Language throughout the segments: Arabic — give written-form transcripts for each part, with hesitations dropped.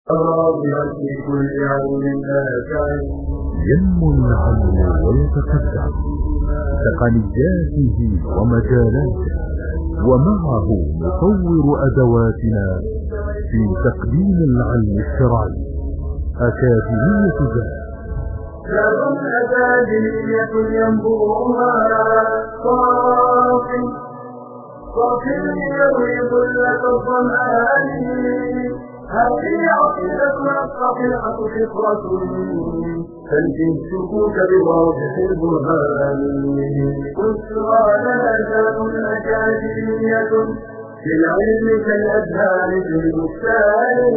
في كل علم نافع ينمو العلم ويتقدم تقنياته ومجالاته، ومعه نطور أدواتنا في تقديم العلم الشرعي. أكاديمية زاد لهم أكاديمية ينبوعها صافي يروي ظلة الظمآن. هذه عقيدتنا الصحيحة فطرة تنفي الشكوك بواضح البرهان. بشرى لنا ذات أكاديمية في العلم كالأزهار في البستان.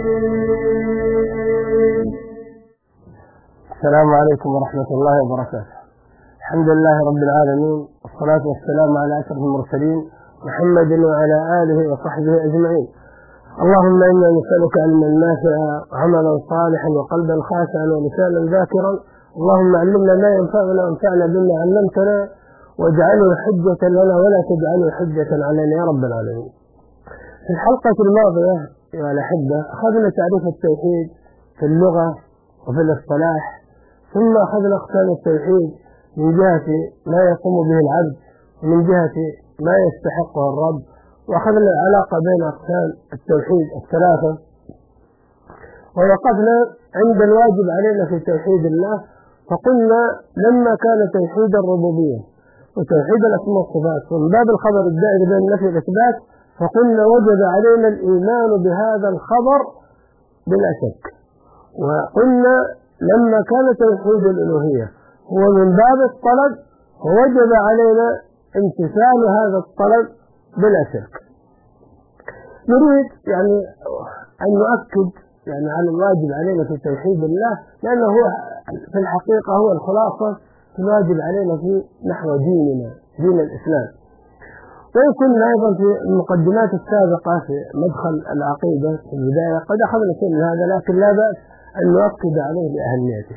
السلام عليكم ورحمة الله وبركاته. الحمد لله رب العالمين، والصلاة والسلام على أشرف المرسلين محمد وعلى آله وصحبه أجمعين. اللهم إنا نسألك علما نافعا وعملا صالحا وقلبا خاشعا ولسانا ذاكرا. اللهم علمنا ما ينفعنا وانفعنا بما علمتنا، واجعله حجة لنا ولا تجعله حجة علينا يا رب العالمين. في الحلقة الماضية يا الأحبة أخذنا تعريف التوحيد في اللغة وفي الاصطلاح، ثم أخذنا أقسام التوحيد من جهة ما يقوم به العبد ومن جهة ما يستحقه الرب، وأخذنا العلاقة بين أقسام التوحيد الثلاثة، ووقفنا عند الواجب علينا في توحيد الله. فقلنا لما كان توحيد الربوبية وتوحيد الأسماء والصفات ومن باب الخبر الدائر بين النفي والإثبات، فقلنا وجب علينا الإيمان بهذا الخبر بلا شك. وقلنا لما كان توحيد الألوهية هو من باب الطلب، ووجب علينا امتثال هذا الطلب بلا شك. نريد أن نؤكد على الواجب علينا في توحيد الله، لأنه هو في الحقيقة هو الخلاصة الواجب علينا في نحو ديننا، دين الإسلام. ويكون أيضا في المقدمات السابقة في مدخل العقيدة في البداية قد أخذنا شيء من هذا، لكن لا بأس أن نؤكد عليه بأهميته.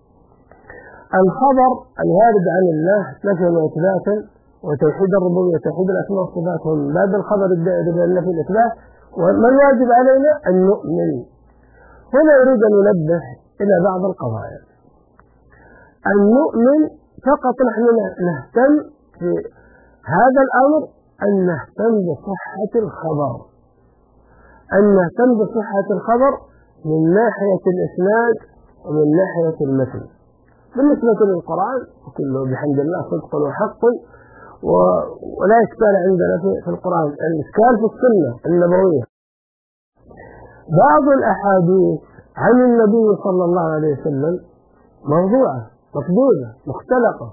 الخبر الوارد عن الله نفيا وإثباتا، وتوحيد الربوبية وتوحيد الأسماء والصفات هم من باب الخبر الدائر بين النفي والإثبات. وما الواجب علينا أن نؤمن. هنا يريد أن ينبه إلى بعض القضايا. أن نؤمن فقط، نحن نهتم في هذا الأمر أن نهتم بصحة الخبر، أن نهتم بصحة الخبر من ناحية الإسناد ومن ناحية المتن. بالنسبة للقرآن كله بحمد الله صدق وحق، ولا إشكال عندنا في القرآن. الإشكال في السنة النبوية. بعض الأحاديث عن النبي صلى الله عليه وسلم موضوعة مكذوبة مختلقة،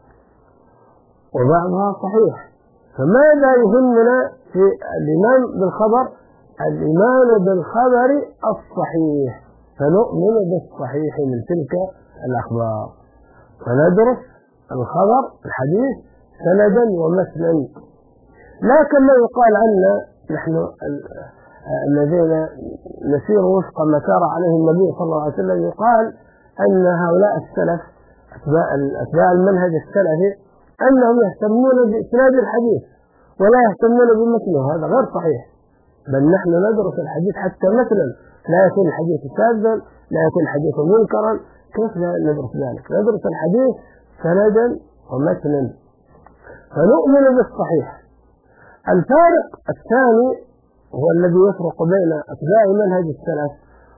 وبعضها صحيح. فماذا يهمنا في الإيمان بالخبر؟ الإيمان بالخبر الصحيح، فنؤمن بالصحيح من تلك الأخبار، فندرس الخبر الحديث سندا ومتنا. لا كما يقال عنا نحن الذين نسير وفق ما سار عليه النبي صلى الله عليه وسلم، يقال أن هؤلاء السلف أتباع المنهج السلفي أنهم يهتمون بإسناد الحديث ولا يهتمون بمتنه. هذا غير صحيح، بل نحن ندرس الحديث حتى مثلا لا يكون الحديث شاذا، لا يكون الحديث منكرا. كيف ندرس ذلك؟ ندرس الحديث سندا ومتنا، فنؤمن بالصحيح. الفارق الثاني هو الذي يفرق بين أتباع منهج السلف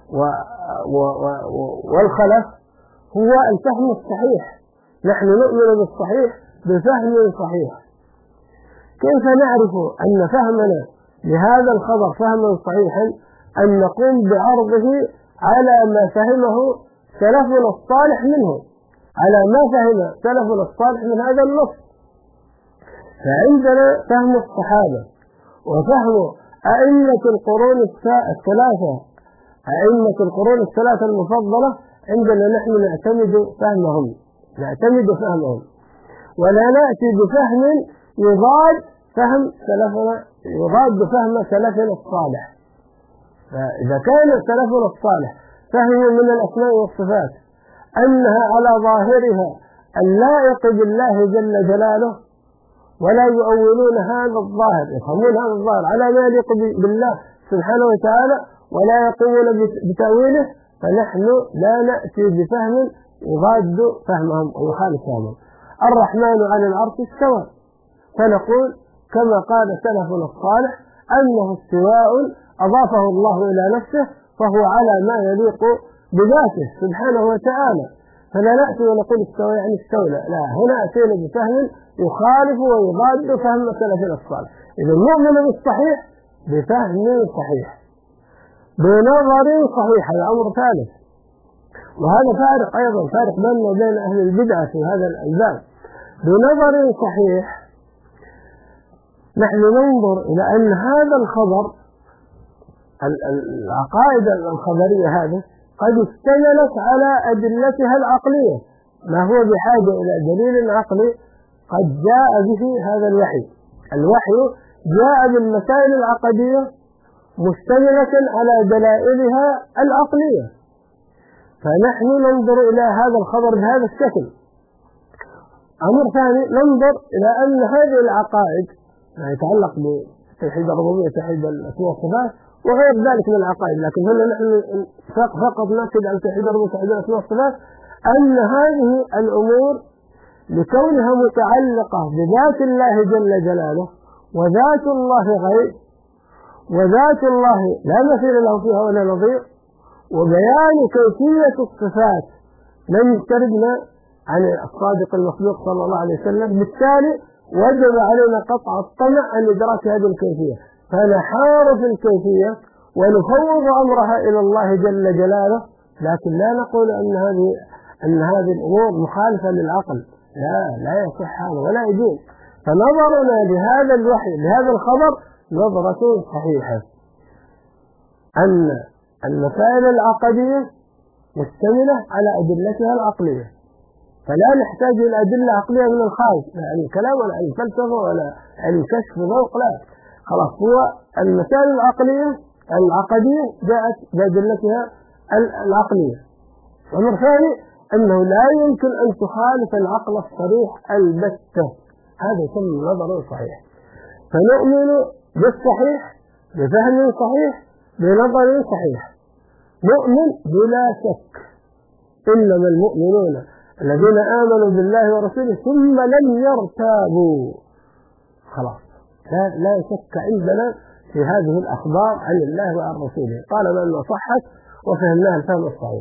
والخلف، هو الفهم الصحيح. نحن نؤمن بالصحيح بفهم صحيح. كيف نعرف أن فهمنا لهذا الخبر فهما صحيحا؟ أن نقوم بعرضه على ما فهمه سلفنا الصالح منه، على ما فهم سلفنا الصالح من هذا النص. فعندنا فهم الصحابة وفهم أئمة القرون الثلاثة، أئمة القرون الثلاثة المفضلة. عندنا نحن نعتمد فهمهم، ولا نأتي بفهم يضاد فهم سلفنا الصالح. فإذا كان سلفنا الصالح فهموا من الأسماء والصفات أنها على ظاهرها اللائق بالله جل جلاله، ولا يؤولون هذا الظاهر، يفهمون هذا الظاهر على ما يليق بالله سبحانه وتعالى، ولا يقومون بتأويله، فنحن لا نأتي بفهم يضاد فهمهم ويخالف فهمهم. الرحمن على العرش استوى، فنقول كما قال سلفنا الصالح أنه استواء أضافه الله إلى نفسه، فهو على ما يليق بذاته سبحانه وتعالى. فلا نأتي ونقول استوى يعني استولى، لا، هنا أتينا بفهم يخالف ويضاد فهم سلفنا الصالح. إذا نؤمن بالصحيح بفهم صحيح بنظر صحيح، هذا أمر ثالث. وهذا فارق أيضا، فارق بيننا وبين أهل البدعة في هذا الباب. بنظر صحيح نحن ننظر إلى أن هذا الخبر، العقائد الخبرية هذه قد اشتملت على أدلتها العقلية، ما هو بحاجة إلى دليل عقلي قد جاء به هذا الوحي. الوحي جاء بالمسائل العقدية مشتملة على دلائلها العقلية، فنحن ننظر إلى هذا الخبر بهذا الشكل. أمر ثاني، ننظر إلى أن هذه العقائد ما يتعلق بتوحيد الربوبية، توحيد الأسماء والصفات وغير ذلك من العقائد، لكن هنا نحن فقط نأكد على توحيد الربوبية وتوحيد الأسماء والصفات، أن هذه الأمور لكونها متعلقة بذات الله جل جلاله، وذات الله غيب، وذات الله لا مثيل له فيها ولا نظير، وبيان كيفية الصفات لم يفترضنا عن الصادق المصدوق صلى الله عليه وسلم، بالتالي وجب علينا قطع الطمع عن إدراك هذه الكيفية، فنحار في الكيفية ونفوض أمرها إلى الله جل جلاله، لكن لا نقول أن هذه الأمور مخالفة للعقل، لا يصح هذا ولا يجوز. فنظرنا لهذا الوحي لهذا الخبر نظرة صحيحة، أن المسائل العقدية مشتملة على أدلتها العقلية، فلا نحتاج إلى أدلة عقلية من الخارج، لا عن الكلام ولا عن الفلسفة ولا عن الكشف ذوق، لا، خلاص هو المسائل العقدية جاءت بأدلتها العقلية. أمر ثاني أنه لا يمكن أن تخالف العقل الصريح البتة، هذا يسمى نظر صحيح. فنؤمن بالصحيح بفهم صحيح بنظر صحيح، نؤمن بلا شك. إنما المؤمنون الذين آمنوا بالله ورسوله ثم لم يرتابوا، خلاص لا شك عندنا في هذه الأخبار عن الله وعن رسوله طالما أنها صحت وفهمناها الفهم الصحيح.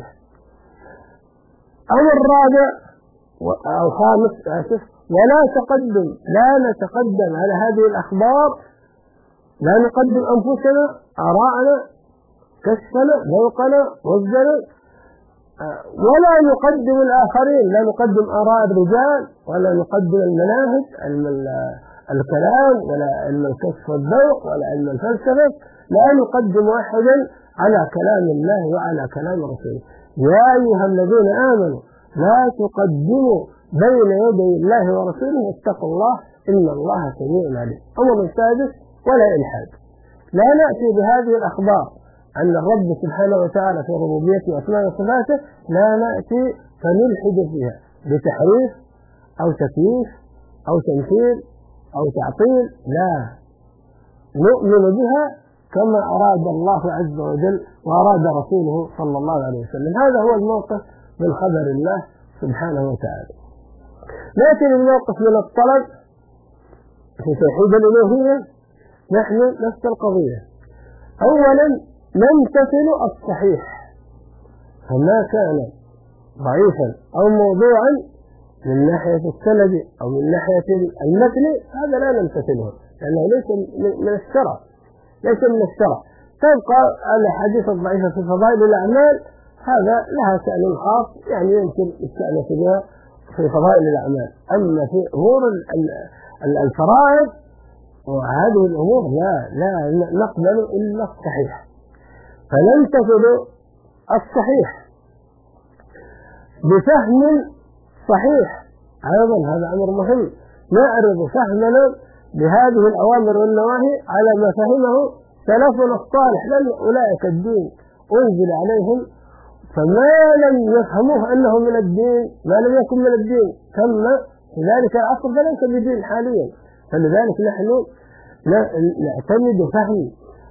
أمر رابع أو خامس ولا تقدم، لا نتقدم على هذه الأخبار، لا نقدم أنفسنا آراءنا كشفنا ذوقنا وزنا، ولا نقدم الآخرين، لا نقدم آراء الرجال ولا نقدم المناهج علم الكلام ولا علم الكشف والذوق ولا علم الفلسفة، لا نقدم أحدا على كلام الله وعلى كلام رسوله. يا أيها الذين آمنوا لا تقدموا بين يدي الله ورسوله واتقوا الله إن الله سميع عليم. أمر السادس ولا إلحاد، لا نأتي بهذه الأخبار أن الرب سبحانه وتعالى في ربوبيته وأسمائه وصفاته، لا نأتي فنلحد فيها بتحريف أو تكييف أو تمثيل أو تعطيل، لا، نؤمن بها كما أراد الله عز وجل وأراد رسوله صلى الله عليه وسلم. هذا هو الموقف من خبر الله سبحانه وتعالى. نأتي للموقف من الطلب في توحيد الألوهية، نحن نفس القضية. أولا نمتثل الصحيح، فما كان ضعيفا أو موضوعا من ناحية السند أو من ناحية المتن هذا لا نمتثله، لأنه ليس من الشرع، ليس من الشرع. تبقى الأحاديث الضعيفة في فضائل الأعمال هذا لها شأن خاص، يعني يمكن الشأن بها في فضائل الأعمال، أما في أمور الفرائض وهذه الأمور لا نقبل إلا الصحيح. فنمتثل الصحيح بفهم صحيح، أيضا هذا أمر مهم، نعرض فهمنا بهذه الأوامر والنواهي على ما فهمه سلفنا الصالح، لأن أولئك الدين أنزل عليهم، فما لم يفهموه أنه من الدين ما لم يكن من الدين تم في ذلك العصر فليس بدين حاليا. فلذلك نحن نعتمد فهم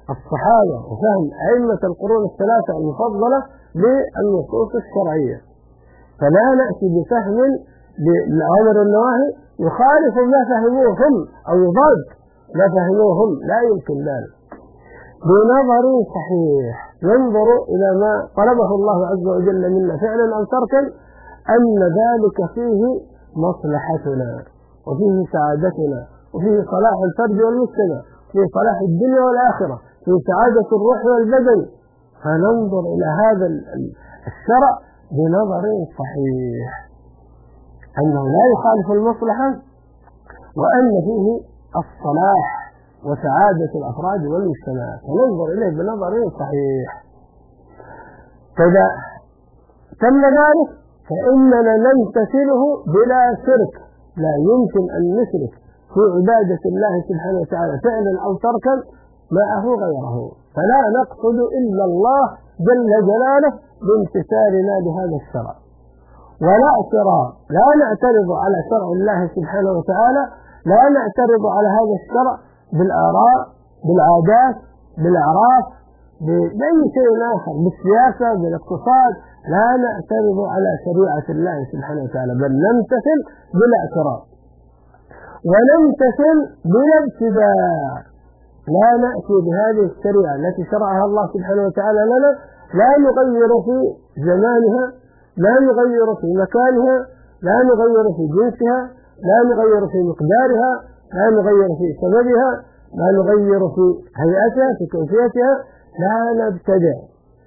الصحابة وفهم أئمة القرون الثلاثة المفضلة للنصوص الشرعية، فلا نأتي بفهم للأوامر والنواهي يخالف ما فهموه هم أو يضاد ما فهموه هم، لا يمكن ذلك. بنظر صحيح ينظر إلى ما طلبه الله عز وجل منا فعلا أو تركا، أن ذلك فيه مصلحتنا وفيه سعادتنا وفيه صلاح الفرد والمجتمع، فيه صلاح الدنيا والآخرة، فيه سعادة الروح والبدن، فننظر إلى هذا الشرع بنظر صحيح أنه لا يخالف المصلحة وأن فيه الصلاح وسعادة الأفراد والمجتمعات، فننظر إليه بنظر صحيح. فإذا تم ذلك فإننا نمتثله بلا شرك، لا يمكن أن نشرك في عبادة الله سبحانه وتعالى فعلا أو تركا معه غيره، فلا نقصد إلا الله جل جلاله بامتثالنا لهذا الشرع، ولا اعتراض، لا نعترض على شرع الله سبحانه وتعالى، لا نعترض على هذا الشرع بالآراء بالعادات بالأعراف بأي شيء آخر، بالسياسة بالاقتصاد، لا نعترض على شريعة الله سبحانه وتعالى، بل نمتثل بلا اعتراض ونمتثل بلا ابتداع. لا نأتي بهذه الشريعة التي شرعها الله سبحانه وتعالى لنا، لا نغير في زمانها، لا نغير في مكانها، لا نغير في جنسها، لا نغير في مقدارها، لا نغير في سببها، لا نغير في هيئتها في كيفيتها، لا نبتدع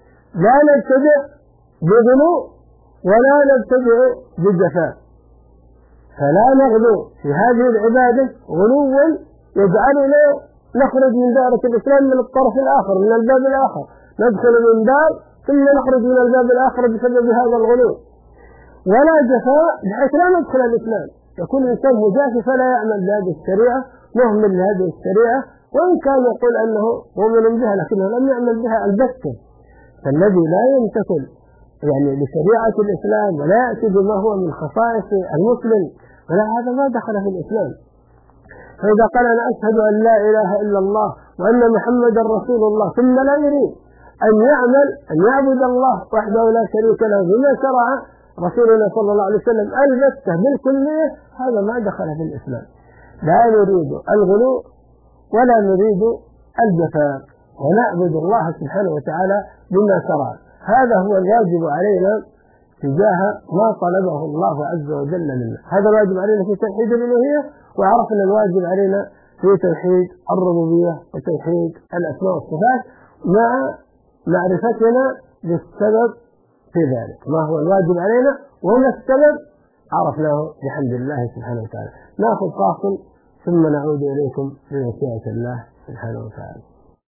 بغلو ولا نبتدع بالجفاء، فلا نغلو في هذه العبادة غلوا يجعلنا نخرج من دائرة الإسلام من الطرف الآخر من الباب الآخر، ندخل من باب ثم نخرج من الباب الآخر بسبب هذا الغلو، ولا جفاء بحيث لا ندخل الإسلام، يكون الإنسان مجافي فلا يعمل بهذه الشريعة، مهمل لهذه الشريعة، وإن كان يقول أنه مؤمن بها لكنه لم يعمل بها البتة. فالذي لا يمتثل لشريعة الإسلام ولا يأتي بما هو من خصائص المسلم ولا هذا ما دخل في الإسلام. فإذا قال أنا أشهد أن لا إله إلا الله وأن محمدا رسول الله ثم لا يريد أن يعبد الله وحده لا شريك له بما شرع رسولنا صلى الله عليه وسلم البتة بالكلية، هذا ما دخل في الإسلام. لا نريد الغلو ولا نريد الجفاء، ونعبد الله سبحانه وتعالى بما شرع. هذا هو الواجب علينا تجاه ما طلبه الله عز وجل منا، هذا الواجب علينا في توحيد الألوهية، وعرفنا الواجب علينا في توحيد الربوبية وتوحيد الأسماء والصفات مع معرفتنا بالسبب في ذلك، ما هو الواجب علينا وما السبب عرفناه بحمد الله سبحانه وتعالى. نأخذ فاصل ثم نعود إليكم بمشيئة الله سبحانه وتعالى.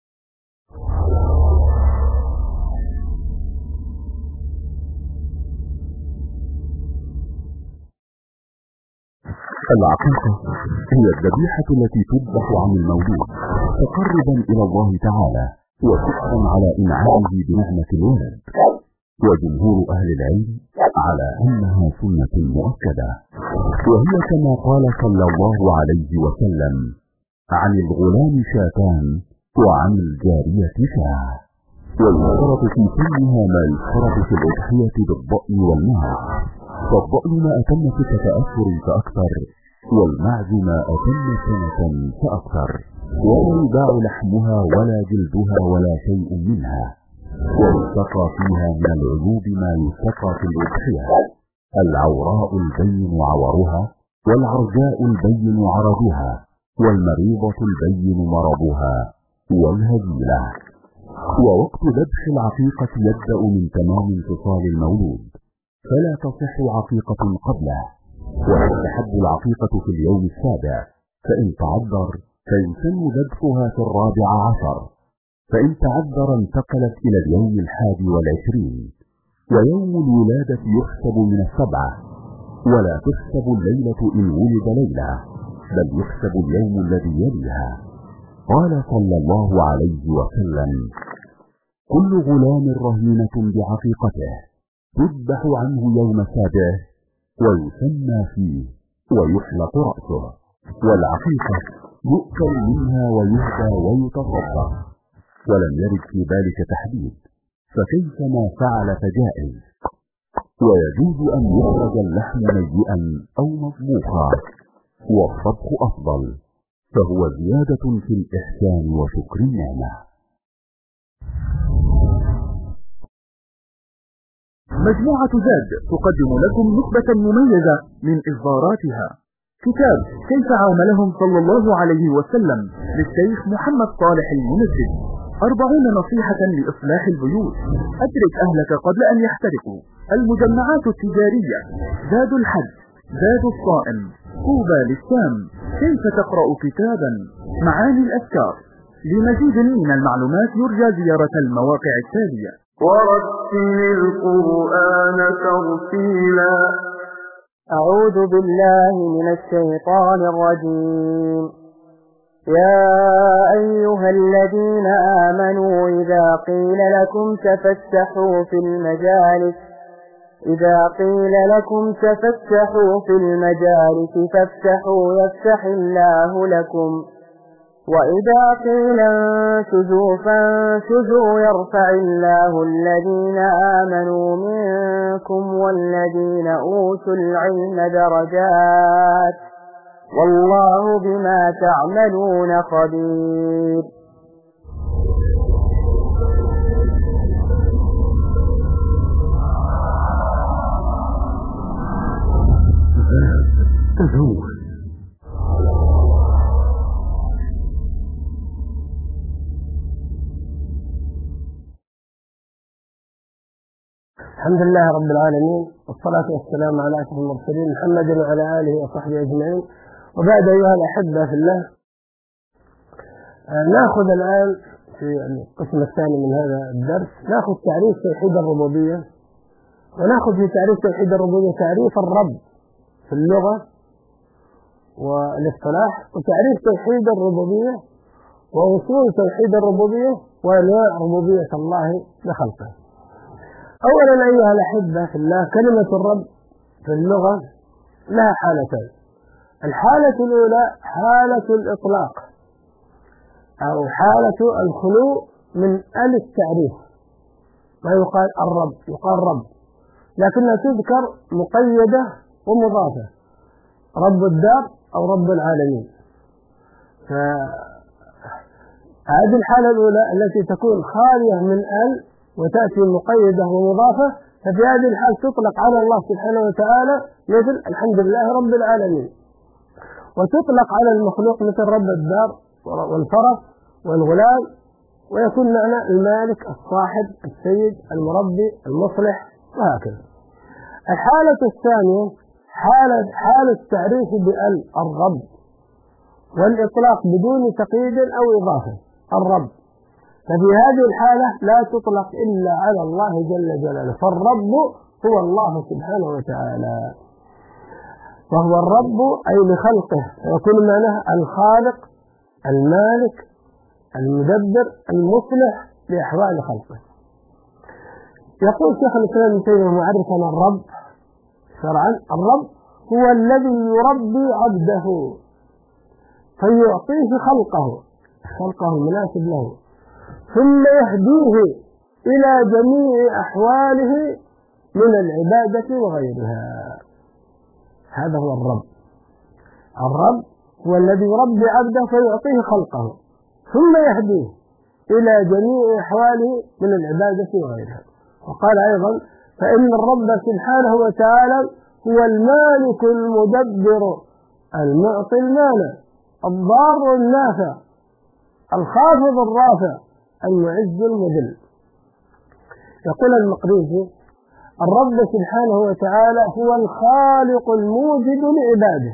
العقيقة هي الذبيحة التي تذبح عن المولود تقربا إلى الله تعالى وشكرا على إنعامه بنعمة الولد، وجمهور أهل العلم على أنها سنة مؤكدة، وهي كما قال صلى الله عليه وسلم: عن الغلام شاتان وعن الجارية شاة. ويشترط في سنها ما يشترط في الأضحية بالضأن والمعز، فالضأن ما أتم 6 أشهر فأكثر، والمعز ما أتم 1 سنة فأكثر، ولا يباع لحمها ولا جلدها ولا شيء منها، ويتقى فيها من العيوب ما يتقى في الأضحية: العوراء البين عورها، والعرجاء البين عرجها، والمريضة البين مرضها، والهزيلة. ووقت ذبح العقيقة يبدأ من تمام انفصال المولود، فلا تصح عقيقة قبله، وتستحب العقيقة في اليوم 7، فإن تعذر فيسن ذبحها في 14، فإن تعذر انتقلت إلى اليوم 21، ويوم الولادة يحسب من 7، ولا تحسب الليلة إن ولد ليلة، بل يحسب اليوم الذي يليها. قال صلى الله عليه وسلم: كل غلام رهينة بعقيقته تذبح عنه يوم 7 ويسمى فيه ويحلق رأسه، والعقيقة يؤكل منها ويهدى ويتصدق. ولم يرد في ذلك تحديد، فكيف ما فعل فجائز. ويجوز أن يخرج اللحم نيئا أو مطبوخا، والطبخ أفضل، فهو زيادة في الإحسان وشكر النعمة. مجموعة زاد تقدم لكم نخبة مميزة من إصداراتها. كتاب كيف عاملهم صلى الله عليه وسلم للشيخ محمد صالح المنجد، 40 نصيحة لإصلاح البيوت، أدرك أهلك قبل أن يحترقوا، المجمعات التجارية، زاد الحج، زاد الصائم، طوبى للسام، كيف تقرأ كتابا، معاني الأذكار. لمزيد من المعلومات يرجى زيارة المواقع التالية: ورتل القرآن ترتيلا. أعوذ بالله من الشيطان الرجيم. يا أيها الذين آمنوا إذا قيل لكم تفسحوا في المجالس فافسحوا يفسح الله لكم، وإذا قيل انشزوا فانشزوا يرفع الله الذين آمنوا منكم والذين أوتوا العلم درجات، والله بما تعملون خبير. تزوج. الحمد لله رب العالمين، والصلاة والسلام على أشرف المرسلين محمد وعلى آله وصحبه أجمعين، وبعد أيها الأحبة في الله، نأخذ الآن في القسم الثاني من هذا الدرس نأخذ تعريف توحيد الربوبية، ونأخذ في تعريف توحيد الربوبية تعريف الرب في اللغة والاصطلاح، وتعريف توحيد الربوبية وأصول توحيد الربوبية وأنواع ربوبية الله لخلقه. أولا أيها الأحبة في الله، كلمة الرب في اللغة لها حالتان. الحالة الأولى حالة الإطلاق أو حالة الخلو من التعريف، ما يقال الرب، يقال رب، لكنها تذكر مقيدة ومضافة، رب الدار أو رب العالمين. فهذه الحالة الأولى التي تكون خالية من وتأتي مقيدة ومضافة، ففي هذه الحال تطلق على الله سبحانه وتعالى مثل الحمد لله رب العالمين، وتطلق على المخلوق مثل رب الدار والفرس والغلام، ويكون معنى المالك الصاحب السيد المربي المصلح وهكذا. الحالة الثانية حالة التعريف الرب والإطلاق بدون تقييد أو إضافة، الرب، ففي هذه الحالة لا تطلق إلا على الله جل جلاله، فالرب هو الله سبحانه وتعالى، وهو الرب أي لخلقه، ويكون معناه الخالق المالك المدبر المصلح لأحوال خلقه. يقول شيخ الإسلام ابن تيمية معرفا الرب شرعا: الرب هو الذي يربي عبده فيعطيه خلقه المناسب له، ثم يهديه إلى جميع أحواله من العبادة وغيرها. هذا هو الرب. الرب هو الذي يربي عبده فيعطيه خلقه ثم يهديه إلى جميع أحواله من العبادة وغيرها. وقال أيضا: فإن الرب سبحانه وتعالى هو المالك المدبر المعطي المانع الضار النافع الخافض الرافع المعز المذل. يقول المقريزي: الرب سبحانه وتعالى هو الخالق الموجد لعباده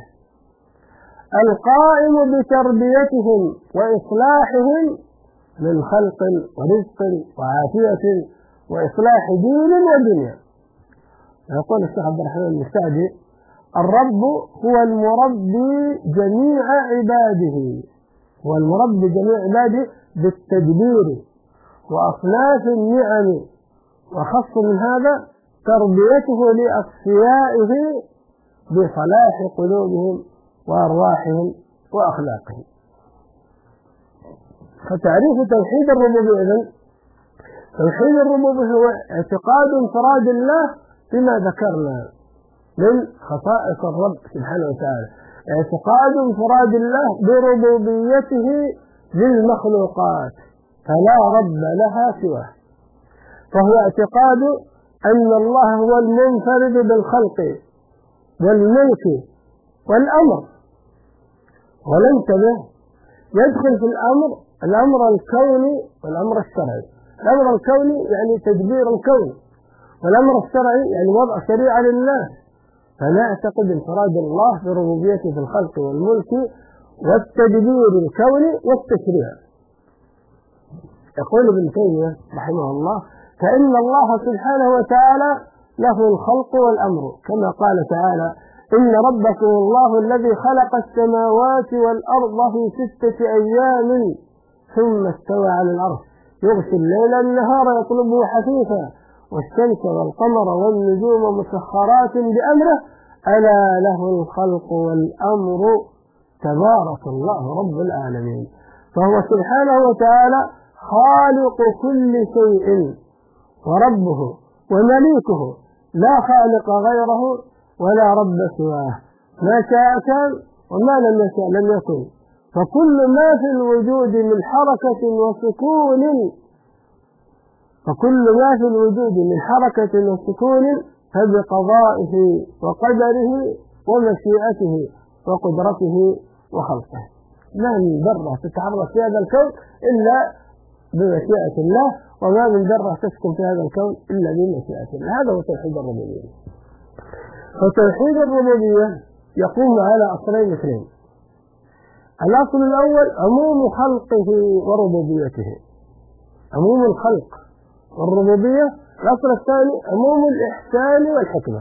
القائم بتربيتهم وإصلاحهم من خلق ورزق وعافية وإصلاح دين ودنيا. يقول الشيخ عبد الرحمن المستعدي: الرب هو المربي جميع عباده، هو المربي جميع عباده بالتدبير وأصناف النعم، وخص من هذا تربيته لأصفيائه بصلاح قلوبهم وأرواحهم وأخلاقهم. فتعريف توحيد الربوبية إذن توحيد الربوبية هو اعتقاد انفراد الله بما ذكرنا من خصائص الرب سبحانه وتعالى، اعتقاد انفراد الله بربوبيته للمخلوقات فلا رب لها سواه، فهو اعتقاد أن الله هو المنفرد بالخلق والملك والأمر. ولنتبه يدخل في الأمر الكوني والأمر الشرعي. الأمر الكوني يعني تدبير الكون، والأمر الشرعي يعني وضع شريعة للناس. فنعتقد انفراد الله بربوبيته في الخلق والملك والتدبير الكوني والتشريع. يقول ابن تيمية رحمه الله: فإن الله سبحانه وتعالى له الخلق والأمر، كما قال تعالى: إن ربكم الله الذي خلق السماوات والأرض في 6 أيام ثم استوى على العرش يغشي الليل النهار يطلبه حثيثا والشمس والقمر والنجوم مسخرات بأمره ألا له الخلق والأمر تبارك الله رب العالمين. فهو سبحانه وتعالى خالق كل شيء وربه ومليكه، لا خالق غيره ولا رب سواه، ما شاء كان وما لم يشاء لم يكن. فكل ما في الوجود من حركة وسكون فبقضائه وقدره ومشيئته وقدرته وخلقه. ما من ذرة تتحرك في هذا الكون إلا بمشيئة الله، وما من ذرة تسكن في هذا الكون إلا بمشيئة الله. هذا هو توحيد الربوبية. فتوحيد الربوبية يقوم على أصلين اثنين: الأصل الأول عموم خلقه وربوبيته، عموم الخلق والربوبية. الأصل الثاني عموم الإحسان والحكمة.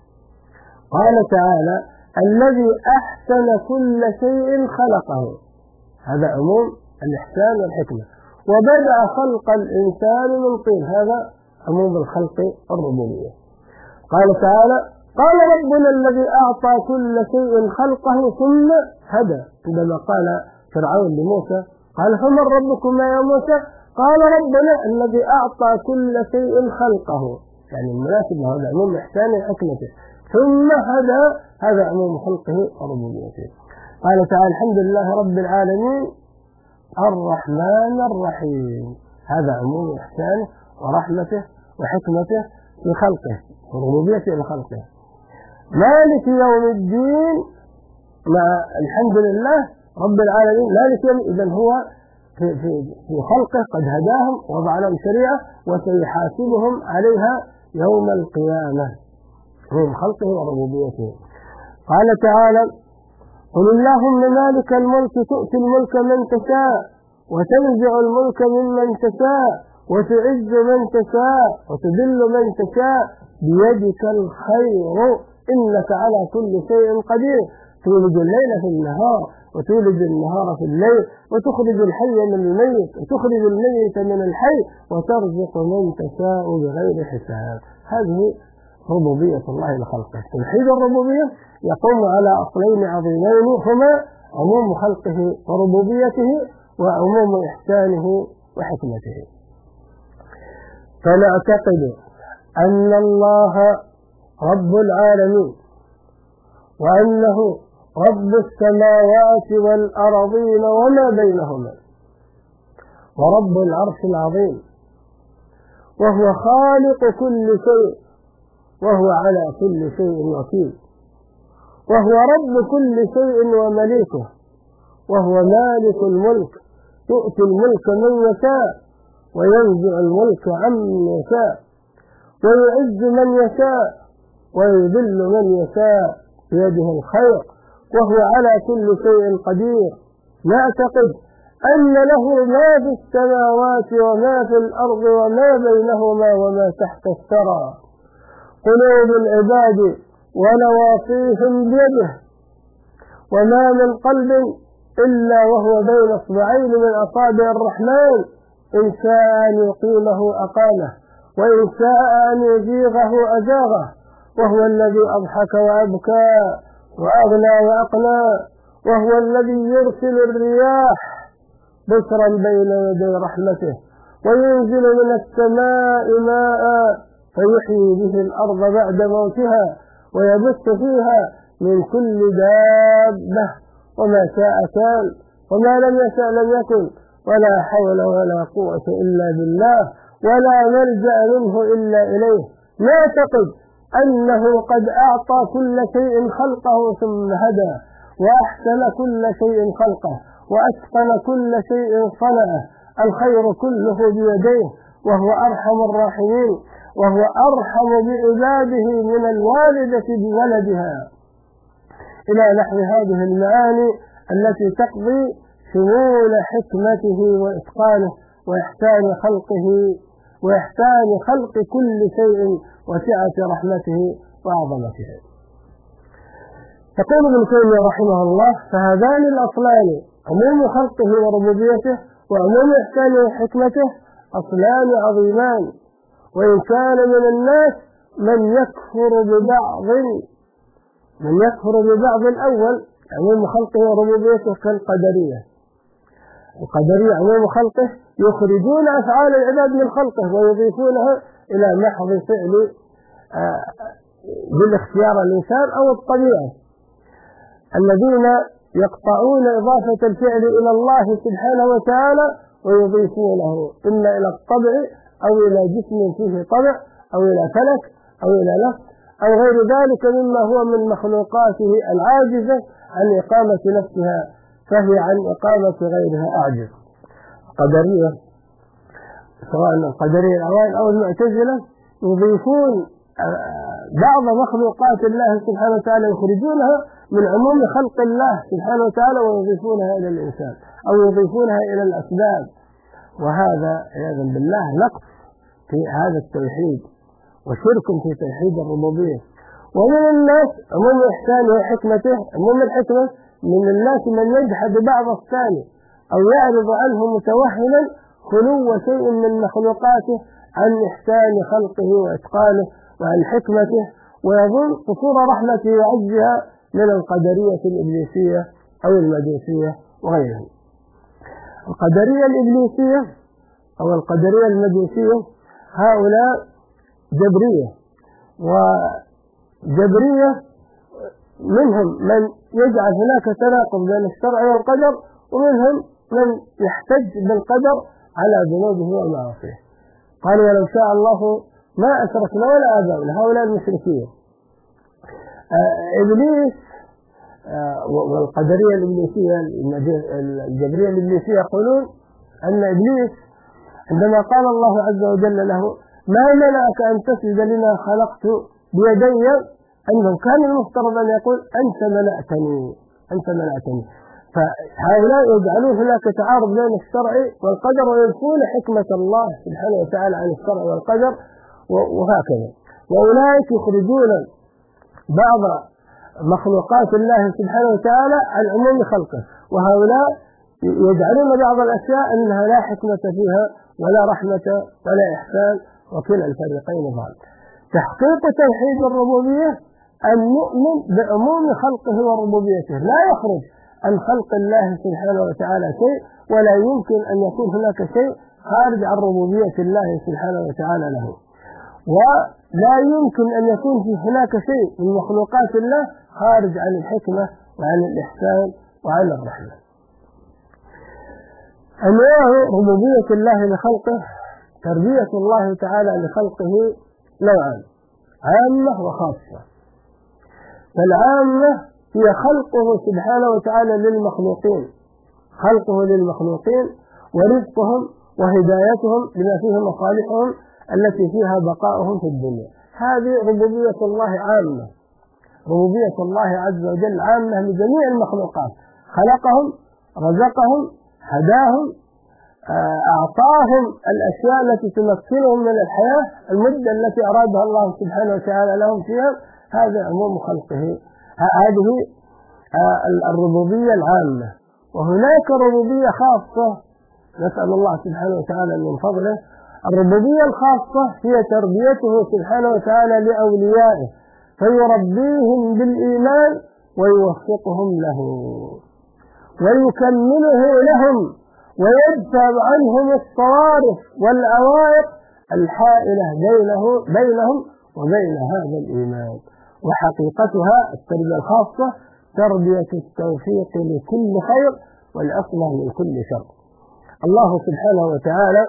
قال تعالى: الذي أحسن كل شيء خلقه، هذا عموم الإحسان والحكمة. وبدأ خلق الإنسان من طين، هذا عموم الخلق والربوبية. قال تعالى: قال ربنا الذي أعطى كل شيء خلقه ثم هدى. عندما قال فرعون لموسى قال: فمن ربكما يا موسى؟ قال: ربنا الذي أعطى كل شيء خلقه، يعني المناسب له هذا عموم إحسانه وحكمته. ثم هدى، هذا عموم خلقه وربوبيته. قال تعالى: الحمد لله رب العالمين الرحمن الرحيم، هذا عموم إحسانه ورحمته وحكمته في خلقه وربوبيته لخلقه. مالك يوم الدين، مع الحمد لله رب العالمين مالك يوم، إذن هو في خلقه قد هداهم ووضع لهم شريعة وسيحاسبهم عليها يوم القيامة من خلقه وربوبيته. قال تعالى: قل اللهم مالك الملك تؤتي الملك من تشاء وتنزع الملك ممن تشاء وتعز من تشاء وتذل من تشاء بيدك الخير إنك على كل شيء قدير تولج الليل في النهار وتولج النهار في الليل وتخرج الحي من الميت وتخرج الميت من الحي وترزق من تشاء بغير حساب. هذه ربوبية الله لخلقه. توحيد الربوبية يقوم على أصلين عظيمين هما عموم خلقه وربوبيته وعموم إحسانه وحكمته. فنعتقد أن الله رب العالمين، وأنه رب السماوات والأرضين وما بينهما، ورب العرش العظيم، وهو خالق كل شيء، وهو على كل شيء وكيل، وهو رب كل شيء ومليكه، وهو مالك الملك يؤتي الملك من يشاء وينزع الملك عمن يشاء ويعز من يشاء ويذل من يشاء بيده الخير وهو على كل شيء قدير. نعتقد أن له ما في السماوات وما في الأرض وما بينهما وما تحت الثرى، قلوب العباد ونواصيهم بيده، وما من قلب إلا وهو بين اصبعين من أصابع الرحمن، إن شاء أن يقيمه أقامه وإن شاء أن يزيغه أزاغه، وهو الذي أضحك وأبكى وأغنى وأقنى، وهو الذي يرسل الرياح بشرا بين يدي رحمته، وينزل من السماء ماء فيحيي به الأرض بعد موتها، ويبث فيها من كل دابة، وما شاء كان وما لم يشاء لم يكن، ولا حول ولا قوة إلا بالله، ولا ملجأ منه إلا إليه. نعتقد أنه قد أعطى كل شيء خلقه ثم هدى، وأحسن كل شيء خلقه، وأتقن كل شيء صنعه، الخير كله بيديه، وهو أرحم الراحمين، وهو أرحم بعباده من الوالدة بولدها، إلى نحو هذه المعاني التي تقضي شمول حكمته وإتقانه وإحسان خلق كل شيء وسعة رحمته وعظمته. يقول ابن تيمية رحمه الله: فهذان الأصلان، عموم خلقه وربوبيته وعموم إحسانه وحكمته، أصلان عظيمان، وإن كان من الناس من يكفر ببعض الأول عموم خلقه وربوبيته كالقدرية. القدرية عموم خلقه يخرجون أفعال العباد من خلقه ويضيفونها إلى محض فعل بالاختيار الإنسان أو الطبيعة، الذين يقطعون إضافة الفعل إلى الله سبحانه وتعالى ويضيفونه إما إلى الطبع أو إلى جسم فيه طبع أو إلى فلك أو إلى نفس أو غير ذلك مما هو من مخلوقاته العاجزة عن إقامة نفسها، فهي عن إقامة غيرها أعجز. القدرية سواء القدرية الأوائل أو المعتزلة يضيفون بعض مخلوقات الله سبحانه وتعالى، يخرجونها من عموم خلق الله سبحانه وتعالى ويضيفونها إلى الإنسان أو يضيفونها إلى الأسباب، وهذا عياذا بالله نقص في هذا التوحيد وشرك في توحيد الربوبية. ومن الناس عموم إحسانه وحكمته، عموم الحكمة من الناس من يجحد بعض الثاني أو يعرض عنه متوهما خلو شيء من مخلوقاته عن إحسان خلقه وإتقانه وعن حكمته، ويظن قصور رحمته وعجزها من القدرية الإبليسية أو المجوسية وغيرهم. القدرية الإبليسية أو القدرية المجوسية هؤلاء جبرية، وجبرية منهم من يجعل هناك تناقض بين الشرع والقدر، ومنهم من يحتج بالقدر على ذنوبه ومعاصيه. قالوا: ولو شاء الله ما أشركنا ولا آباؤنا، هؤلاء المشركين. إبليس والقدرية الإبليسية الجبرية الإبليسية يقولون أن إبليس عندما قال الله عز وجل له: ما منعك أن تسجد لما خلقت بيدي، أنه كان المفترض أن يقول أنت منعتني. فهؤلاء يجعلون هناك تعارض بين الشرع والقدر وينفون حكمة الله سبحانه وتعالى عن الشرع والقدر وهكذا. وأولئك يخرجون بعض مخلوقات الله سبحانه وتعالى عن عموم خلقه، وهؤلاء يجعلون بعض الأشياء أنها لا حكمة فيها ولا رحمة ولا إحسان، وكلا الفريقين ضال. تحقيق توحيد الربوبية أن نؤمن بعموم خلقه وربوبيته، لا يخرج عن خلق الله سبحانه وتعالى شيء، ولا يمكن أن يكون هناك شيء خارج عن ربوبية الله سبحانه وتعالى له، ولا يمكن أن يكون في هناك شيء من مخلوقات الله خارج عن الحكمة وعن الإحسان وعن الرحمة. أنواع ربوبية الله لخلقه: تربية الله تعالى لخلقه نوعان: عامة وخاصة. فالعامة هي خلقه سبحانه وتعالى للمخلوقين ورزقهم وهدايتهم لما فيه مصالحهم التي فيها بقاؤهم في الدنيا. هذه ربوبية الله عامة، ربوبية الله عز وجل عامة لجميع المخلوقات، خلقهم، رزقهم، هداهم، أعطاهم الأشياء التي تمكنهم من الحياة المدة التي أرادها الله سبحانه وتعالى لهم فيها. هذا عموم خلقه، هذه الربوبية العامة. وهناك ربوبية خاصة نسأل الله سبحانه وتعالى من فضله. الربوبية الخاصة هي تربيته سبحانه وتعالى لأوليائه، فيربيهم بالإيمان ويوفقهم له ويكمله لهم ويدفع عنهم الصوارف والعوائق الحائلة بينهم وبين هذا الإيمان. وحقيقتها التربية الخاصة تربية التوفيق لكل خير والعصمة من كل شر. الله سبحانه وتعالى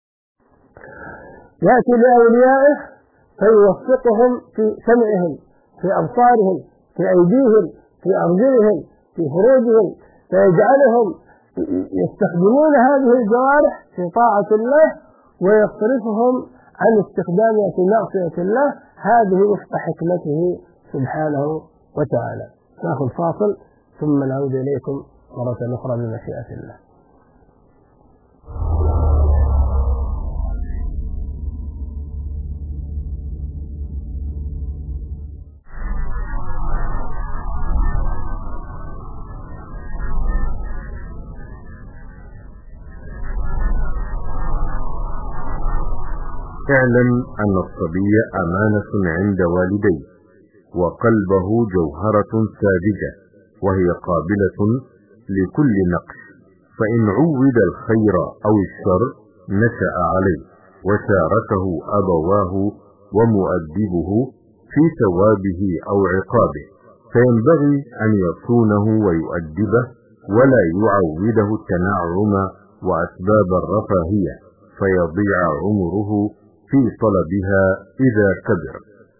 يأتي لأوليائه فيوفقهم في سمعهم، في أبصارهم، في أيديهم، في أرجلهم، في فروجهم، فيجعلهم يستخدمون هذه الجوارح في طاعة الله ويصرفهم عن استخدامها في معصية الله، هذه وفق حكمته سبحانه وتعالى. نأخذ فاصل ثم نعود إليكم مرة أخرى بمشيئة الله. اعلم أن الصبي أمانة عند والديه، وقلبه جوهرة ساذجة وهي قابلة لكل نقش، فإن عود الخير أو الشر نشأ عليه، وشاركه أبواه ومؤدبه في ثوابه أو عقابه، فينبغي أن يصونه ويؤدبه ولا يعوده التنعم وأسباب الرفاهية فيضيع عمره في طلبها إذا كبر.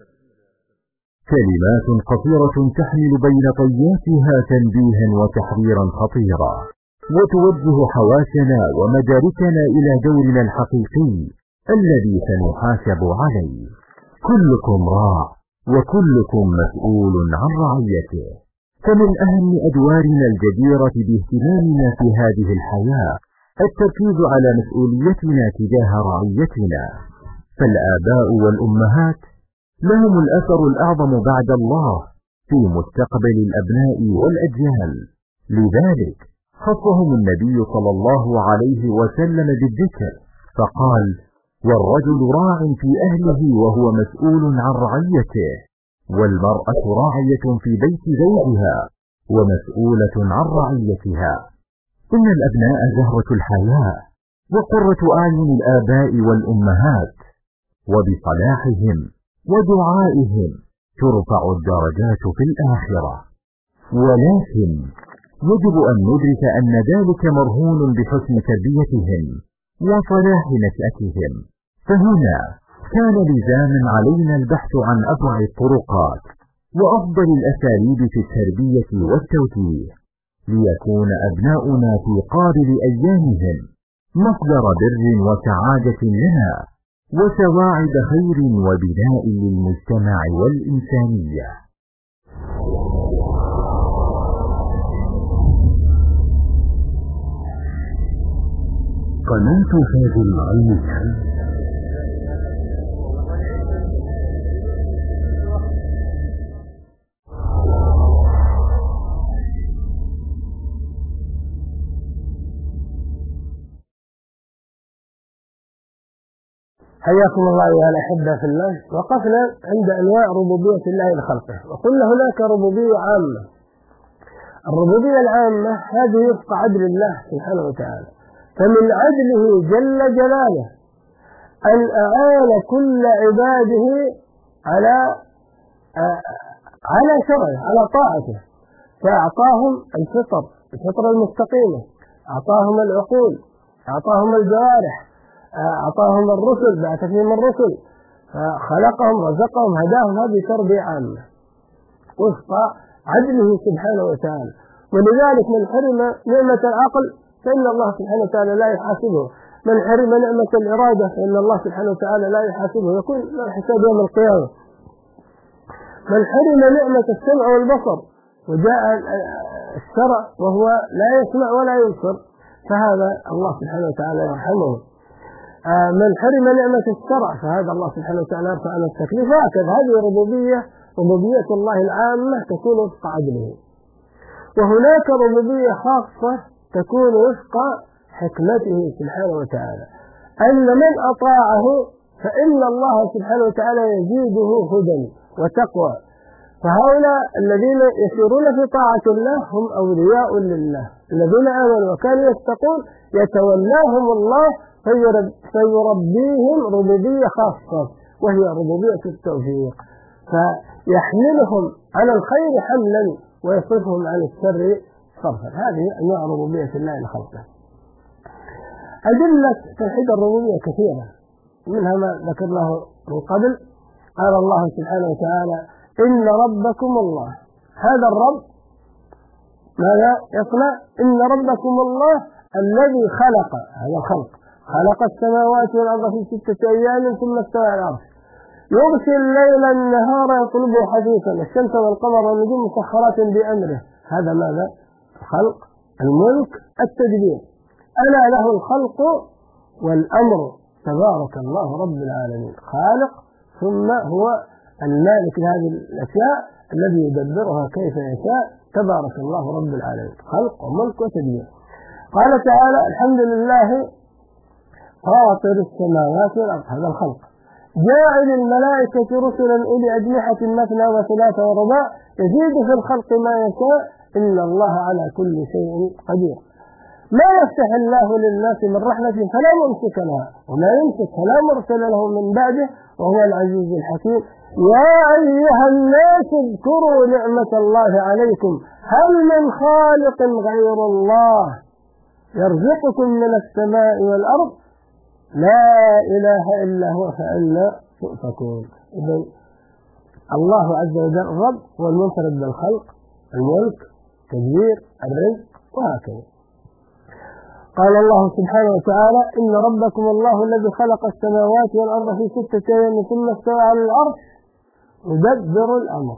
كلمات قصيرة تحمل بين طياتها تنبيها وتحذيرا خطيرا، وتوجه حواسنا ومداركنا إلى دورنا الحقيقي الذي سنحاسب عليه. كلكم راع وكلكم مسؤول عن رعيته. فمن أهم أدوارنا الجديرة باهتمامنا في هذه الحياة التركيز على مسؤوليتنا تجاه رعيتنا، فالآباء والأمهات لهم الأثر الأعظم بعد الله في مستقبل الأبناء والأجيال. لذلك خصهم النبي صلى الله عليه وسلم بالذكر فقال: والرجل راع في أهله وهو مسؤول عن رعيته، والمرأة راعية في بيت زوجها ومسؤولة عن رعيتها. إن الأبناء زهرة الحياة وقرة أعين الآباء والأمهات، وبصلاحهم ودعائهم ترفع الدرجات في الآخرة. ولكن يجب أن ندرك أن ذلك مرهون بحسن تربيتهم وصلاح نشأتهم. فهنا كان لزاما علينا البحث عن أبرع الطرقات وأفضل الأساليب في التربية والتوجيه، ليكون أبناؤنا في قابل أيامهم مصدر بر وسعادة لنا وسواعد خير وبناء للمجتمع والإنسانية. قناة هذه العلمية حياكم الله أيها الأحبة في الله. وقفنا عند أنواع ربوبية الله لخلقه، وقلنا هناك ربوبية عامة. الربوبية العامة هذه وفق عدل الله سبحانه وتعالى، فمن عدله جل جلاله أن أعان كل عباده على شرعه، على طاعته، فأعطاهم الفطرة المستقيمة، أعطاهم العقول، أعطاهم الجوارح، أعطاهم الرسل، بعث فيهم الرسل، خلقهم رزقهم هداهم. هذه تربية عامة وفق عدله سبحانه وتعالى. ولذلك من حرم نعمة العقل فإن الله سبحانه وتعالى لا يحاسبه، من حرم نعمة الإرادة فإن الله سبحانه وتعالى لا يحاسبه، يكون له حساب يوم القيامة. من حرم نعمة السمع والبصر وجاء الشرع وهو لا يسمع ولا يبصر فهذا الله سبحانه وتعالى يرحمه. من حرم نعمة الشرع فهذا الله سبحانه وتعالى يرفع عنه التكليف. هكذا هذه ربوبية الله العامة تكون وفق عدله. وهناك ربوبية خاصة تكون وفق حكمته سبحانه وتعالى، أن من أطاعه فإن الله سبحانه وتعالى يزيده هدى وتقوى. فهؤلاء الذين يسيرون في طاعة الله هم أولياء لله، الذين آمنوا وكانوا يتقون يتولاهم الله فيربيهم ربوبية خاصة وهي ربوبية التوفيق، فيحملهم على الخير حملا ويصرفهم عن الشر صرفا. هذه أنواع ربوبية الله لخلقه. أدلة توحيد الربوبية كثيرة، منها ما ذكرناه من قبل. قال الله سبحانه وتعالى: إن ربكم الله. هذا الرب ماذا يصنع؟ إن ربكم الله الذي خلق، هذا الخلق، خلق السماوات والأرض في 6 أيام ثم استوى على العرش يغشي الليل النهار يطلبه حثيثا، الشمس والقمر والنجوم مسخرات بأمره. هذا ماذا؟ الخلق، الملك، التدبير. ألا له الخلق والأمر، تبارك الله رب العالمين، خالق ثم هو المالك لهذه الأشياء الذي يدبرها كيف يشاء، تبارك الله رب العالمين، خلق وملك وتدبير. قال تعالى: الحمد لله فاطر السماوات والأرض، هذا الخلق. جاعل الملائكة رسلا أولي أجنحة مثنى وثلاث ورباع يزيد في الخلق ما يشاء إن الله على كل شيء قدير. ما يفتح الله للناس من رحمة فلا ممسك لها وما يمسك فلا مرسل له من بعده وهو العزيز الحكيم. يا أيها الناس اذكروا نعمة الله عليكم هل من خالق غير الله يرزقكم من السماء والأرض لا إله إلا هو فأنا تؤفكون. إذن الله عز وجل الرب هو المنفرد بالخلق، الملك، التدبير، الرزق، وهكذا. قال الله سبحانه وتعالى: إن ربكم الله الذي خلق السماوات والأرض في 6 أيام ثم استوى على العرش يدبر الأمر.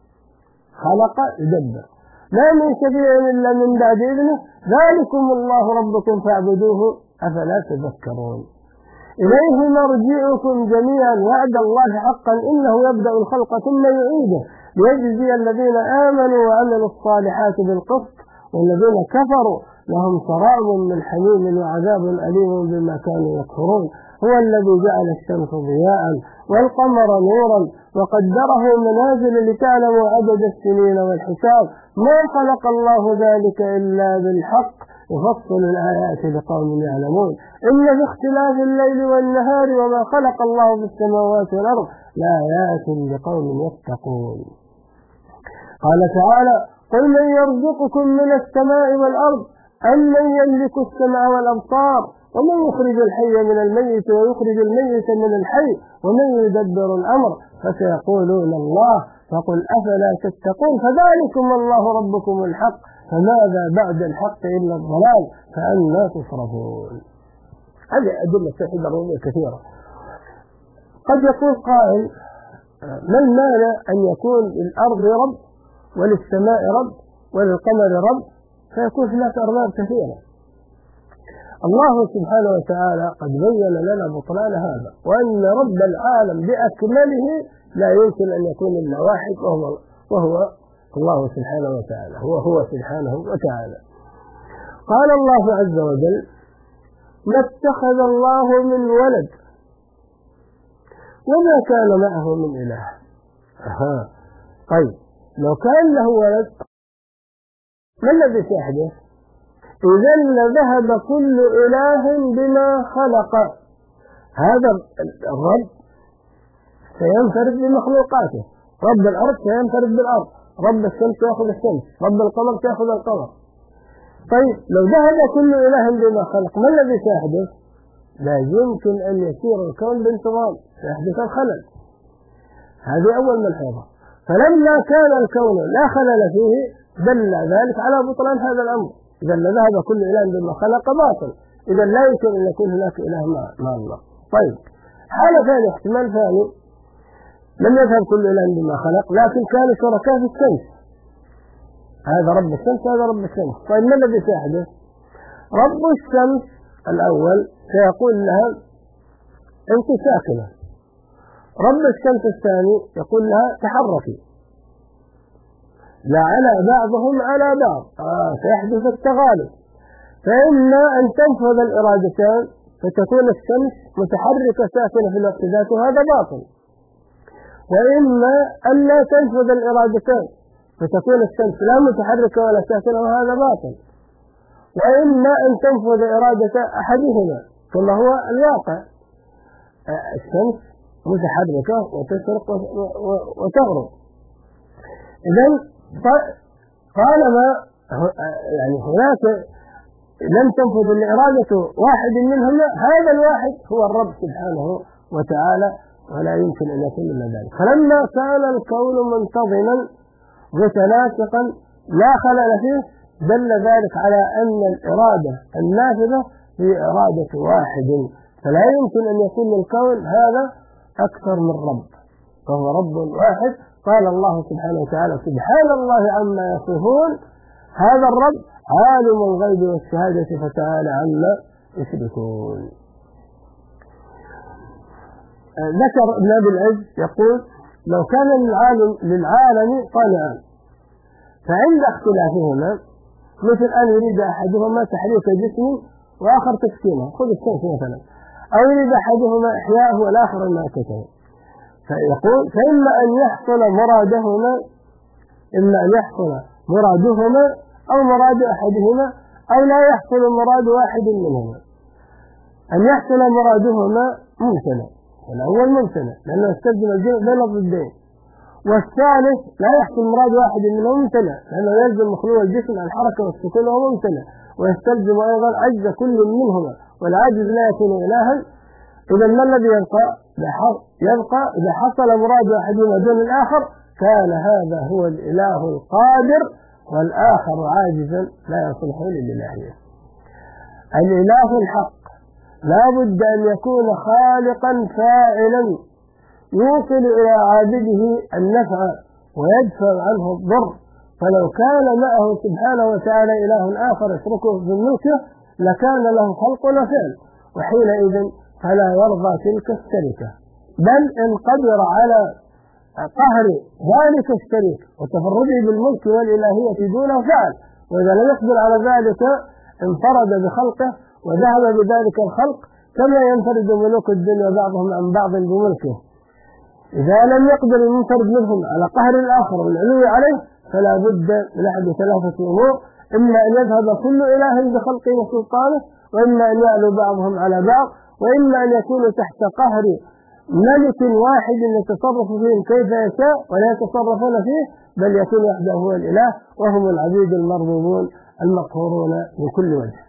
خلق يدبر، ما من شفيع إلا من بعد إذنه ذلكم الله ربكم فاعبدوه أفلا تذكرون. إليه مرجعكم جميعا وعد الله حقا إنه يبدأ الخلق ثم يعيده ليجزي الذين آمنوا وعملوا الصالحات بالقسط والذين كفروا لهم شراب من حميم وعذاب أليم بما كانوا يكفرون. هو الذي جعل الشمس ضياء والقمر نورا وقدره منازل لتعلموا عدد السنين والحساب ما خلق الله ذلك إلا بالحق يفصل الآيات لقوم يعلمون. إن في اختلاف الليل والنهار وما خلق الله في السماوات والأرض لآيات لقوم يتقون. قال تعالى: قل من يرزقكم من السماء والأرض أم من يملك السمع والأبصار ومن يخرج الحي من الميت ويخرج الميت من الحي ومن يدبر الأمر فسيقولون الله فقل أفلا تتقون. فذلكم الله ربكم الحق فماذا بعد الحق إلا الضلال فأنا تصرفون. هذه أدلة توحيد الربوبية كثيرة. قد يقول قائل: ما المانع أن يكون للأرض رب وللسماء رب وللقمر رب فيكون هناك أرباب كثيرة؟ الله سبحانه وتعالى قد بين لنا بطلان هذا وأن رب العالم بأكمله لا يمكن أن يكون إلا واحد وهو الله سبحانه وتعالى، هو سبحانه وتعالى. قال الله عز وجل: ما اتخذ الله من ولد وما كان معه من إله. طيب لو كان له ولد ما الذي سيحدث؟ إذا لذهب كل إله بما خلق. هذا الرب سينفرد بمخلوقاته، رب الأرض سينفرد بالأرض، رب الشمس يأخذ الشمس، رب القمر سيأخذ القمر. طيب لو ذهب كل إله بما خلق ما الذي سيحدث؟ لا يمكن أن يسير الكون بانتظام، سيحدث الخلل. هذه أول ملحوظة. فلما كان الكون لا خلل فيه دل ذلك على بطلان هذا الأمر. إذا لذهب كل إله بما خلق باطل، إذا لا يمكن أن يكون هناك إله مع الله. طيب حالة ثانية، احتمال ثاني، لم يذهب كل إله بما خلق لكن كانوا شركاء في الشمس، هذا رب الشمس هذا رب الشمس. طيب ما الذي سيحدث؟ رب الشمس الأول سيقول لها أنت ساكنة، رب الشمس الثاني يقول لها تحركي، لعلى بعضهم على بعض، سيحدث التغالب، فإما أن تنفذ الإرادتان فتكون الشمس متحركة ساكنة في الوقت ذاته، هذا باطل. وإما أن لا تنفذ الإرادتان فتكون الشمس لا متحركة ولا ساكنة وهذا باطل، وإما أن تنفذ إرادة أحدهما كما هو الواقع، الشمس متحركة وتشرق وتغرب. إذن طالما يعني هناك لم تنفذ الإرادة واحد منهما، هذا الواحد هو الرب سبحانه وتعالى ولا يمكن أن يكون إلا ذلك. فلما كان الكون منتظما متناسقا لا خلل فيه دل ذلك على أن الإرادة النافذة هي إرادة واحد، فلا يمكن أن يكون الكون هذا أكثر من رب، فهو رب واحد. قال الله سبحانه وتعالى سبحان الله عما يصفون، هذا الرب عالم الغيب والشهادة فتعالى عما يشركون. ذكر ابن أبي العز يقول لو كان للعالم طالعان فعند اختلافهما مثل أن يريد أحدهما تحريك جسم وآخر تسكينه، خذ الشمس مثلا، أو يريد أحدهما إحياءه والآخر إماتته، فيقول فإما أن يحصل مرادهما أو مراد أحدهما أو لا يحصل مراد واحد منهما. أن يحصل مرادهما ممتنع، والأول ممتنع لأنه يستلزم الجمع بين الضدين، والثالث لا يحصل مراد واحد منهما ممتنع لأنه يلزم خلو الجسم عن الحركة والسكون وهو ممتنع، ويستلزم أيضا عجز كل منهما، والعاجز لا يكون إلها. إذا ما الذي يبقى إذا حصل مراد أحدهما دون الآخر كان هذا هو الإله القادر، والآخر عاجزا لا يصلح للإلهية. الإله الحق لا بد أن يكون خالقا فاعلا يوصل إلى عابده النفع ويدفع عنه الضر، فلو كان معه سبحانه وتعالى إله آخر يشركه في ملكه لكان له خلق وفعل، وحينئذ فلا يرضى تلك الشركة، بل إن قدر على قهر ذلك الشريك وتفرده بالملك والإلهية دونه فعل، وإذا لم يقدر على ذلك انفرد بخلقه وذهب بذلك الخلق كما ينفرد ملوك الدنيا بعضهم عن بعض بملكه. إذا لم يقدر المنفرد منهم على قهر الآخر والعلو عليه فلا بد من أحد ثلاثة أمور: إما أن يذهب كل إله بخلقه وسلطانه، وإما أن يعلو بعضهم على بعض، وإما أن يكونوا تحت قهر ملك واحد يتصرف فيهم كيف يشاء ولا يتصرفون فيه، بل يكون وحده هو الإله وهم العبيد المربوبون المقهورون من كل وجه.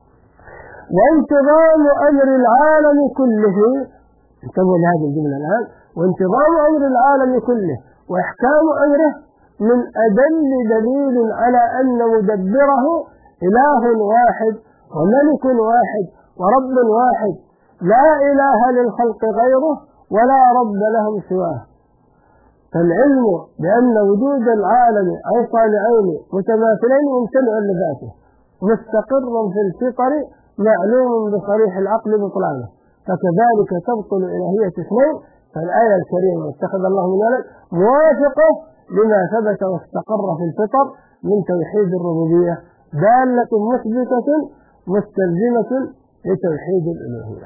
وانتظام أمر العالم كله، انتبهوا لهذه الجملة الآن، وانتظام أمر العالم كله وإحكام أمره من أدل دليل على أن مدبره إله واحد وملك واحد ورب واحد، لا إله للخلق غيره ولا رب لهم سواه. فالعلم بأن وجود العالم أو صانعين متماثلين ممتنع لذاته مستقر في الفطر معلوم بصريح العقل بطلانه، فكذلك تبطل إلهية اثنين. فالآية الكريمة اتخذ الله من ولد موافقة لما ثبت واستقر في الفطر من توحيد الربوبية دالة مثبتة مستلزمة لتوحيد الألوهية.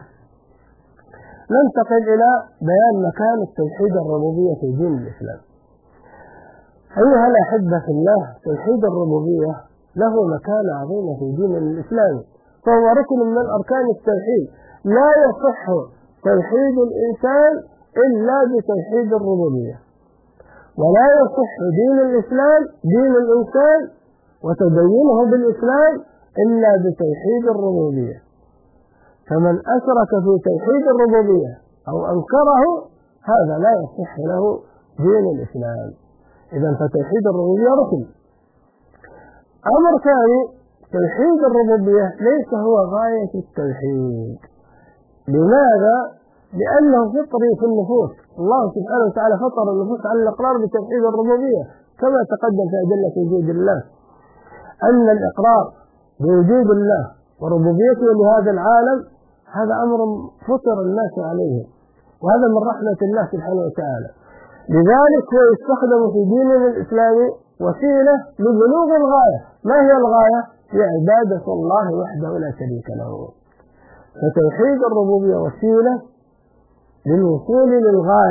ننتقل إلى بيان مكان التوحيد الربوبية في دين الإسلام. أيها الأحبة في الله، توحيد الربوبية له مكان عظيم في دين الإسلام، فهو ركن من أركان التوحيد. لا يصح توحيد الإنسان إلا بتوحيد الربوبية، ولا يصح دين الإسلام دين الإنسان وتدينه بالإسلام إلا بتوحيد الربوبية. فمن أشرك في توحيد الربوبية أو أنكره هذا لا يصح له دين الإسلام. إذن فتوحيد الربوبية ركن. أمر ثاني: توحيد الربوبية ليس هو غاية التوحيد. لماذا؟ لأنه فطري في النفوس، الله سبحانه وتعالى فطر النفوس على الإقرار بتوحيد الربوبية كما تقدم في أدلة وجود الله، أن الإقرار بوجود الله وربوبيته لهذا العالم هذا أمر فطر الناس عليه، وهذا من رحمة الله سبحانه وتعالى. لذلك هو يستخدم في ديننا الإسلامي وسيلة لبلوغ الغاية. ما هي الغاية؟ هي عبادة الله وحده لا شريك له. فتوحيد الربوبية وسيلة للوصول للغاية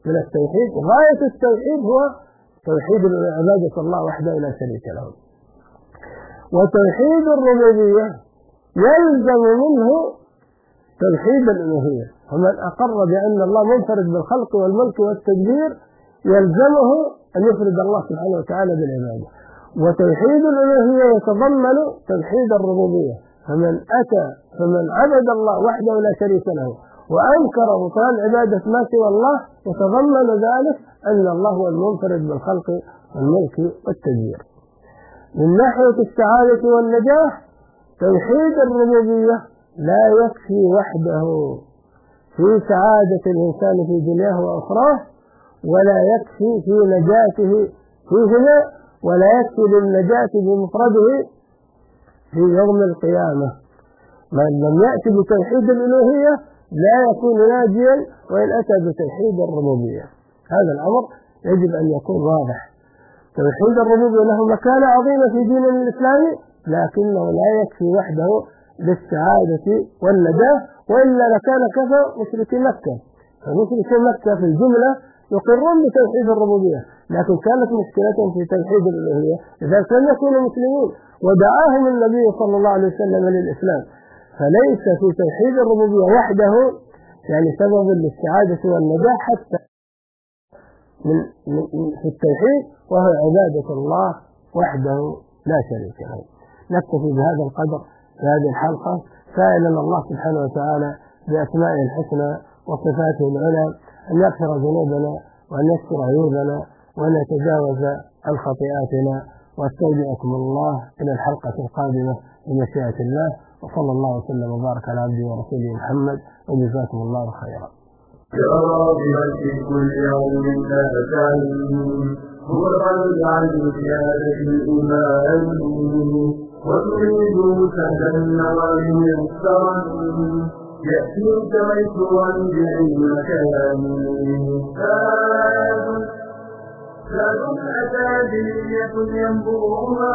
من التوحيد. غاية التوحيد هو توحيد عبادة الله وحده لا شريك له. وتوحيد الربوبية يلزم منه توحيد الألوهية، فمن أقر بأن الله منفرد بالخلق والملك والتدبير يلزمه أن يفرد الله سبحانه وتعالى بالعبادة. وتوحيد الألوهية يتضمن توحيد الربوبية، فمن عبد الله وحده لا شريك له وأنكر بطلان عبادة ما سوى الله يتضمن ذلك أن الله هو المنفرد بالخلق والملك والتدبير. من ناحية السعادة والنجاح توحيد الربوبية لا يكفي وحده في سعادة الإنسان في دنياه وأخراه، ولا يكفي في نجاته فيهما، ولا يكفي للنجاة بمفرده في يوم القيامة. من لم يأتي بتوحيد الألوهية لا يكون ناجيا وإن أتى بتوحيد الربوبية. هذا الأمر يجب أن يكون واضح. توحيد الربوبية له مكانة عظيمة في ديننا الإسلامي، لكنه لا يكفي وحده للسعادة والنجاة، وإلا لكان كفى مشركي مكة. فمشركي مكة في الجملة يقرون بتوحيد الربوبية، لكن كانت مشكلتهم في توحيد الألوهية، لذلك لم يكونوا مسلمين ودعاهم النبي صلى الله عليه وسلم للإسلام. فليس في توحيد الربوبية وحده يعني سبب للسعادة والنجاح حتى في التوحيد، وهو عبادة الله وحده لا شريك له. نكتفي بهذا القدر في هذه الحلقة، سائلا الله سبحانه وتعالى بأسمائه الحسنى وصفاته العلى أن يغفر ذنوبنا وأن يستر عيوبنا وأن يتجاوز عن خطيئاتنا. واستودعكم الله إلى الحلقة القادمة بمشيئة الله، وصلى الله وسلم وبارك على عبده ورسوله محمد، وجزاكم الله خيرا. يا راغبا في كل يوم نبتان هو الرد عن زيادة الإيمان، وتريد سهلا وميسرا يأتيك ميسورا بعلم مكان. زاد أكاديمية ينبوها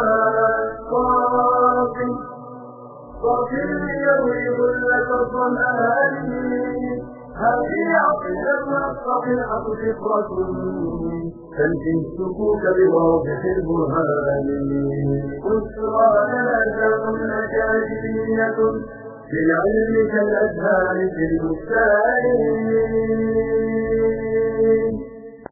صافي ليروي ظلة الظمآن. هذه عقيدة الصحيحة فطرة تنفي السكوك بواضح البرهان. بشرى لنا ذات أكاديمية للعلم كالأزهار في البستان.